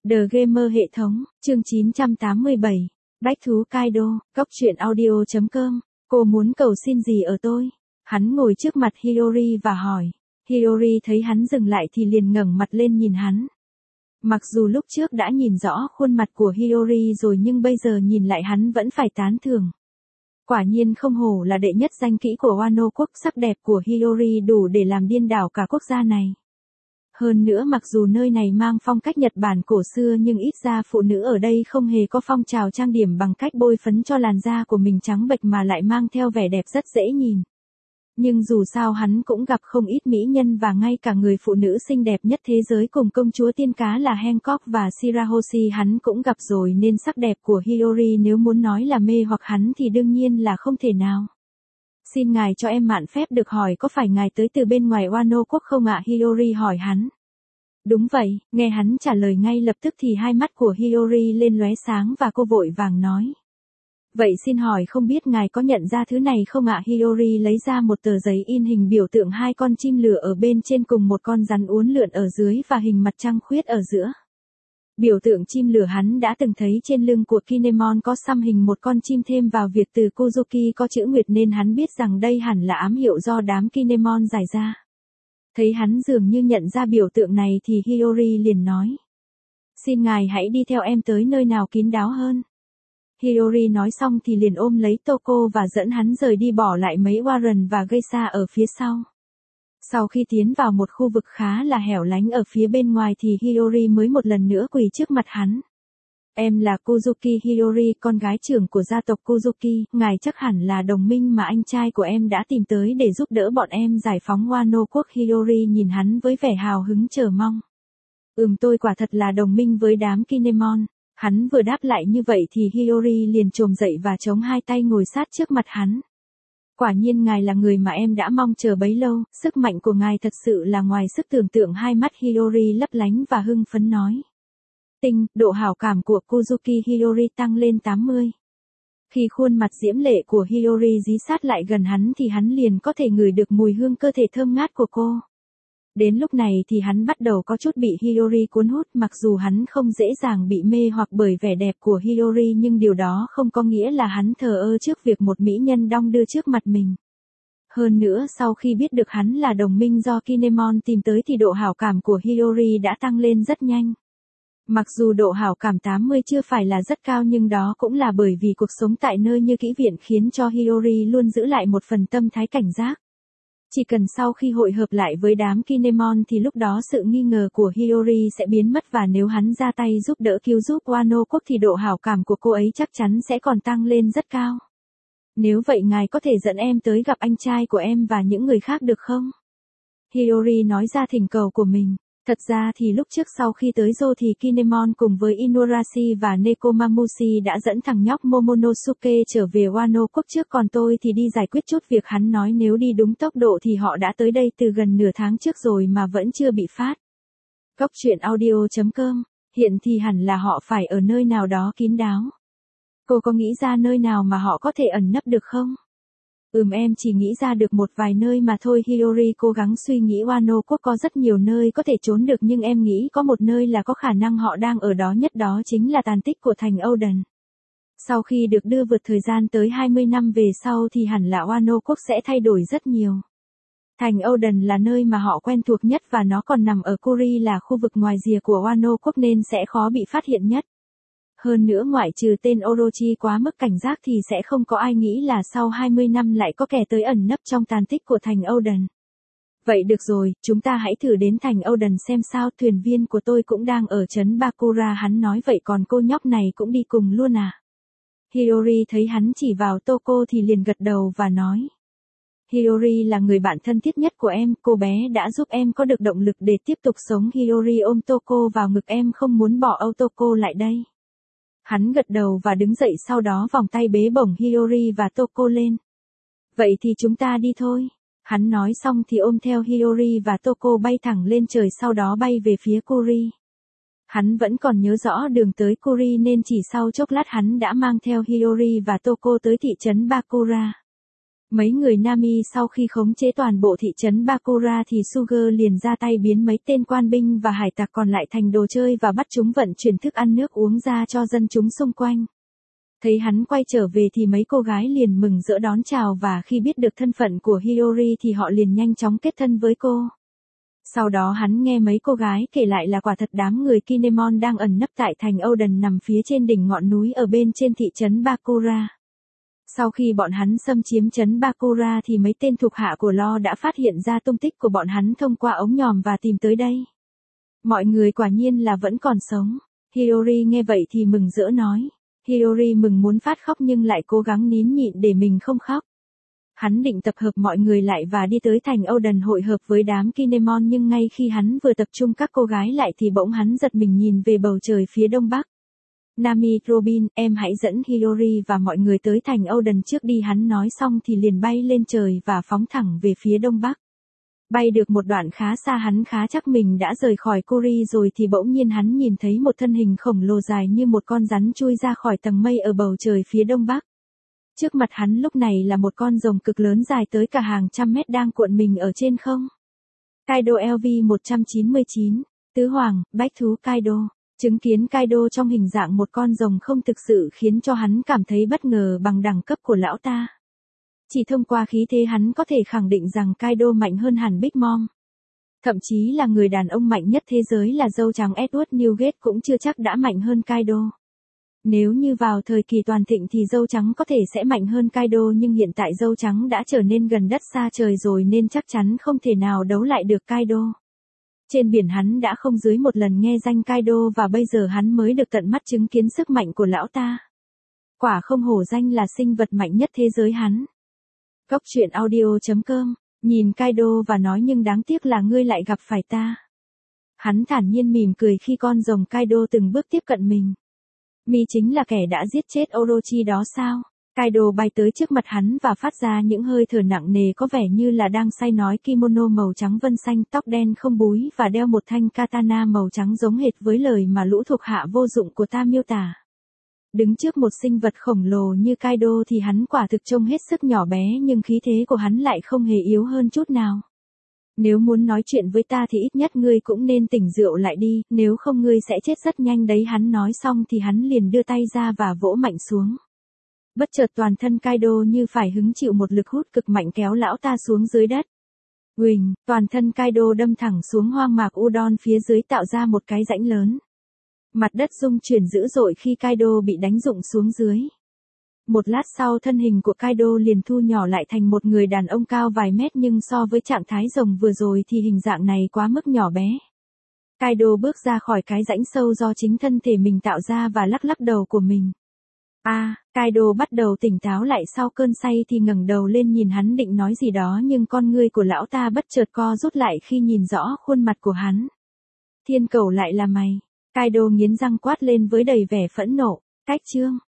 The Gamer hệ thống, chương 987, Bách thú Kaido, Cốc truyện audio.com, cô muốn cầu xin gì ở tôi? Hắn ngồi trước mặt Hiyori và hỏi. Hiyori thấy hắn dừng lại thì liền ngẩng mặt lên nhìn hắn. Mặc dù lúc trước đã nhìn rõ khuôn mặt của Hiyori rồi nhưng bây giờ nhìn lại hắn vẫn phải tán thưởng. Quả nhiên không hổ là đệ nhất danh kỹ của Wano quốc, sắc đẹp của Hiyori đủ để làm điên đảo cả quốc gia này. Hơn nữa mặc dù nơi này mang phong cách Nhật Bản cổ xưa nhưng ít ra phụ nữ ở đây không hề có phong trào trang điểm bằng cách bôi phấn cho làn da của mình trắng bệch mà lại mang theo vẻ đẹp rất dễ nhìn. Nhưng dù sao hắn cũng gặp không ít mỹ nhân và ngay cả người phụ nữ xinh đẹp nhất thế giới cùng công chúa tiên cá là Hancock và Shirahoshi hắn cũng gặp rồi nên sắc đẹp của Hiyori nếu muốn nói là mê hoặc hắn thì đương nhiên là không thể nào. Xin ngài cho em mạn phép được hỏi có phải ngài tới từ bên ngoài Wano quốc không ạ? Hiyori hỏi hắn. Đúng vậy, nghe hắn trả lời ngay lập tức thì hai mắt của Hiyori lên lóe sáng và cô vội vàng nói. Vậy xin hỏi không biết ngài có nhận ra thứ này không ạ? Hiyori lấy ra một tờ giấy in hình biểu tượng hai con chim lửa ở bên trên cùng một con rắn uốn lượn ở dưới và hình mặt trăng khuyết ở giữa. Biểu tượng chim lửa hắn đã từng thấy trên lưng của Kinemon có xăm hình một con chim, thêm vào việc từ Kozuki có chữ nguyệt nên hắn biết rằng đây hẳn là ám hiệu do đám Kinemon giải ra. Thấy hắn dường như nhận ra biểu tượng này thì Hiyori liền nói. Xin ngài hãy đi theo em tới nơi nào kín đáo hơn. Hiyori nói xong thì liền ôm lấy Toko và dẫn hắn rời đi bỏ lại mấy Warren và Geisha ở phía sau. Sau khi tiến vào một khu vực khá là hẻo lánh ở phía bên ngoài thì Hiyori mới một lần nữa quỳ trước mặt hắn. Em là Kozuki Hiyori, con gái trưởng của gia tộc Kozuki, ngài chắc hẳn là đồng minh mà anh trai của em đã tìm tới để giúp đỡ bọn em giải phóng Wano quốc. Hiyori nhìn hắn với vẻ hào hứng chờ mong. Tôi quả thật là đồng minh với đám Kinemon. Hắn vừa đáp lại như vậy thì Hiyori liền chồm dậy và chống hai tay ngồi sát trước mặt hắn. Quả nhiên ngài là người mà em đã mong chờ bấy lâu, sức mạnh của ngài thật sự là ngoài sức tưởng tượng. Hai mắt Hiyori lấp lánh và hưng phấn nói. Độ hảo cảm của Kozuki Hiyori tăng lên 80. Khi khuôn mặt diễm lệ của Hiyori dí sát lại gần hắn thì hắn liền có thể ngửi được mùi hương cơ thể thơm ngát của cô. Đến lúc này thì hắn bắt đầu có chút bị Hiyori cuốn hút, mặc dù hắn không dễ dàng bị mê hoặc bởi vẻ đẹp của Hiyori nhưng điều đó không có nghĩa là hắn thờ ơ trước việc một mỹ nhân đong đưa trước mặt mình. Hơn nữa sau khi biết được hắn là đồng minh do Kinemon tìm tới thì độ hảo cảm của Hiyori đã tăng lên rất nhanh. Mặc dù độ hảo cảm 80 chưa phải là rất cao nhưng đó cũng là bởi vì cuộc sống tại nơi như kỹ viện khiến cho Hiyori luôn giữ lại một phần tâm thái cảnh giác. Chỉ cần sau khi hội hợp lại với đám Kinemon thì lúc đó sự nghi ngờ của Hiyori sẽ biến mất và nếu hắn ra tay giúp đỡ cứu giúp Wano quốc thì độ hảo cảm của cô ấy chắc chắn sẽ còn tăng lên rất cao. Nếu vậy ngài có thể dẫn em tới gặp anh trai của em và những người khác được không? Hiyori nói ra thỉnh cầu của mình. Thật ra thì lúc trước sau khi tới Joe thì Kinemon cùng với Inuarashi và Nekomamushi đã dẫn thằng nhóc Momonosuke trở về Wano quốc trước, còn tôi thì đi giải quyết chút việc. Hắn nói nếu đi đúng tốc độ thì họ đã tới đây từ gần nửa tháng trước rồi mà vẫn chưa bị phát. Cốc truyện audio.com, hiện thì hẳn là họ phải ở nơi nào đó kín đáo. Cô có nghĩ ra nơi nào mà họ có thể ẩn nấp được không? Em chỉ nghĩ ra được một vài nơi mà thôi. Hiyori cố gắng suy nghĩ. Wano quốc có rất nhiều nơi có thể trốn được nhưng em nghĩ có một nơi là có khả năng họ đang ở đó nhất, đó chính là tàn tích của thành Oden. Sau khi được đưa vượt thời gian tới 20 năm về sau thì hẳn là Wano quốc sẽ thay đổi rất nhiều. Thành Oden là nơi mà họ quen thuộc nhất và nó còn nằm ở Kuri, là khu vực ngoài rìa của Wano quốc nên sẽ khó bị phát hiện nhất. Hơn nữa ngoại trừ tên Orochi quá mức cảnh giác thì sẽ không có ai nghĩ là sau 20 năm lại có kẻ tới ẩn nấp trong tàn tích của thành Oden. Vậy được rồi, chúng ta hãy thử đến thành Oden xem sao. Thuyền viên của tôi cũng đang ở trấn Bakura. Hắn nói vậy còn cô nhóc này cũng đi cùng luôn à? Hiyori thấy hắn chỉ vào Toko thì liền gật đầu và nói. Hiyori là người bạn thân thiết nhất của em, cô bé đã giúp em có được động lực để tiếp tục sống. Hiyori ôm Toko vào ngực. Em không muốn bỏ âu Toko lại đây. Hắn gật đầu và đứng dậy, sau đó vòng tay bế bổng Hiyori và Toko lên. Vậy thì chúng ta đi thôi. Hắn nói xong thì ôm theo Hiyori và Toko bay thẳng lên trời, sau đó bay về phía Kuri. Hắn vẫn còn nhớ rõ đường tới Kuri nên chỉ sau chốc lát hắn đã mang theo Hiyori và Toko tới thị trấn Bakura. Mấy người Nami sau khi khống chế toàn bộ thị trấn Bakura thì Sugar liền ra tay biến mấy tên quan binh và hải tặc còn lại thành đồ chơi và bắt chúng vận chuyển thức ăn nước uống ra cho dân chúng xung quanh. Thấy hắn quay trở về thì mấy cô gái liền mừng rỡ đón chào và khi biết được thân phận của Hiyori thì họ liền nhanh chóng kết thân với cô. Sau đó hắn nghe mấy cô gái kể lại là quả thật đám người Kinemon đang ẩn nấp tại thành Oden nằm phía trên đỉnh ngọn núi ở bên trên thị trấn Bakura. Sau khi bọn hắn xâm chiếm trấn Bakura thì mấy tên thuộc hạ của Lo đã phát hiện ra tung tích của bọn hắn thông qua ống nhòm và tìm tới đây. Mọi người quả nhiên là vẫn còn sống. Hiyori nghe vậy thì mừng rỡ nói. Hiyori mừng muốn phát khóc nhưng lại cố gắng nín nhịn để mình không khóc. Hắn định tập hợp mọi người lại và đi tới thành Oden hội hợp với đám Kinemon nhưng ngay khi hắn vừa tập trung các cô gái lại thì bỗng hắn giật mình nhìn về bầu trời phía đông bắc. Nami, Robin, em hãy dẫn Hiyori và mọi người tới thành Oden trước đi, hắn nói xong thì liền bay lên trời và phóng thẳng về phía đông bắc. Bay được một đoạn khá xa hắn khá chắc mình đã rời khỏi Kori rồi thì bỗng nhiên hắn nhìn thấy một thân hình khổng lồ dài như một con rắn chui ra khỏi tầng mây ở bầu trời phía đông bắc. Trước mặt hắn lúc này là một con rồng cực lớn dài tới cả hàng trăm mét đang cuộn mình ở trên không. Kaido LV-199, Tứ Hoàng, Bách Thú Kaido. Chứng kiến Kaido trong hình dạng một con rồng không thực sự khiến cho hắn cảm thấy bất ngờ bằng đẳng cấp của lão ta. Chỉ thông qua khí thế hắn có thể khẳng định rằng Kaido mạnh hơn hẳn Big Mom. Thậm chí là người đàn ông mạnh nhất thế giới là dâu trắng Edward Newgate cũng chưa chắc đã mạnh hơn Kaido. Nếu như vào thời kỳ toàn thịnh thì dâu trắng có thể sẽ mạnh hơn Kaido nhưng hiện tại dâu trắng đã trở nên gần đất xa trời rồi nên chắc chắn không thể nào đấu lại được Kaido. Trên biển hắn đã không dưới một lần nghe danh Kaido và bây giờ hắn mới được tận mắt chứng kiến sức mạnh của lão ta. Quả không hổ danh là sinh vật mạnh nhất thế giới hắn. Góc truyện audio.com, nhìn Kaido và nói nhưng đáng tiếc là ngươi lại gặp phải ta. Hắn thản nhiên mỉm cười khi con rồng Kaido từng bước tiếp cận mình. Mi chính là kẻ đã giết chết Orochi đó sao? Kaido bay tới trước mặt hắn và phát ra những hơi thở nặng nề có vẻ như là đang say nói, kimono màu trắng vân xanh, tóc đen không búi và đeo một thanh katana màu trắng giống hệt với lời mà lũ thuộc hạ vô dụng của ta miêu tả. Đứng trước một sinh vật khổng lồ như Kaido thì hắn quả thực trông hết sức nhỏ bé nhưng khí thế của hắn lại không hề yếu hơn chút nào. Nếu muốn nói chuyện với ta thì ít nhất ngươi cũng nên tỉnh rượu lại đi, nếu không ngươi sẽ chết rất nhanh đấy. Hắn nói xong thì hắn liền đưa tay ra và vỗ mạnh xuống. Bất chợt toàn thân Kaido như phải hứng chịu một lực hút cực mạnh kéo lão ta xuống dưới đất. Uỳnh, toàn thân Kaido đâm thẳng xuống hoang mạc Udon phía dưới tạo ra một cái rãnh lớn. Mặt đất rung chuyển dữ dội khi Kaido bị đánh rụng xuống dưới. Một lát sau thân hình của Kaido liền thu nhỏ lại thành một người đàn ông cao vài mét nhưng so với trạng thái rồng vừa rồi thì hình dạng này quá mức nhỏ bé. Kaido bước ra khỏi cái rãnh sâu do chính thân thể mình tạo ra và lắc lắc đầu của mình. Kaido bắt đầu tỉnh táo lại sau cơn say thì ngẩng đầu lên nhìn hắn định nói gì đó nhưng con ngươi của lão ta bất chợt co rút lại khi nhìn rõ khuôn mặt của hắn. Thiên cầu lại là mày. Kaido nghiến răng quát lên với đầy vẻ phẫn nộ. Cách chương.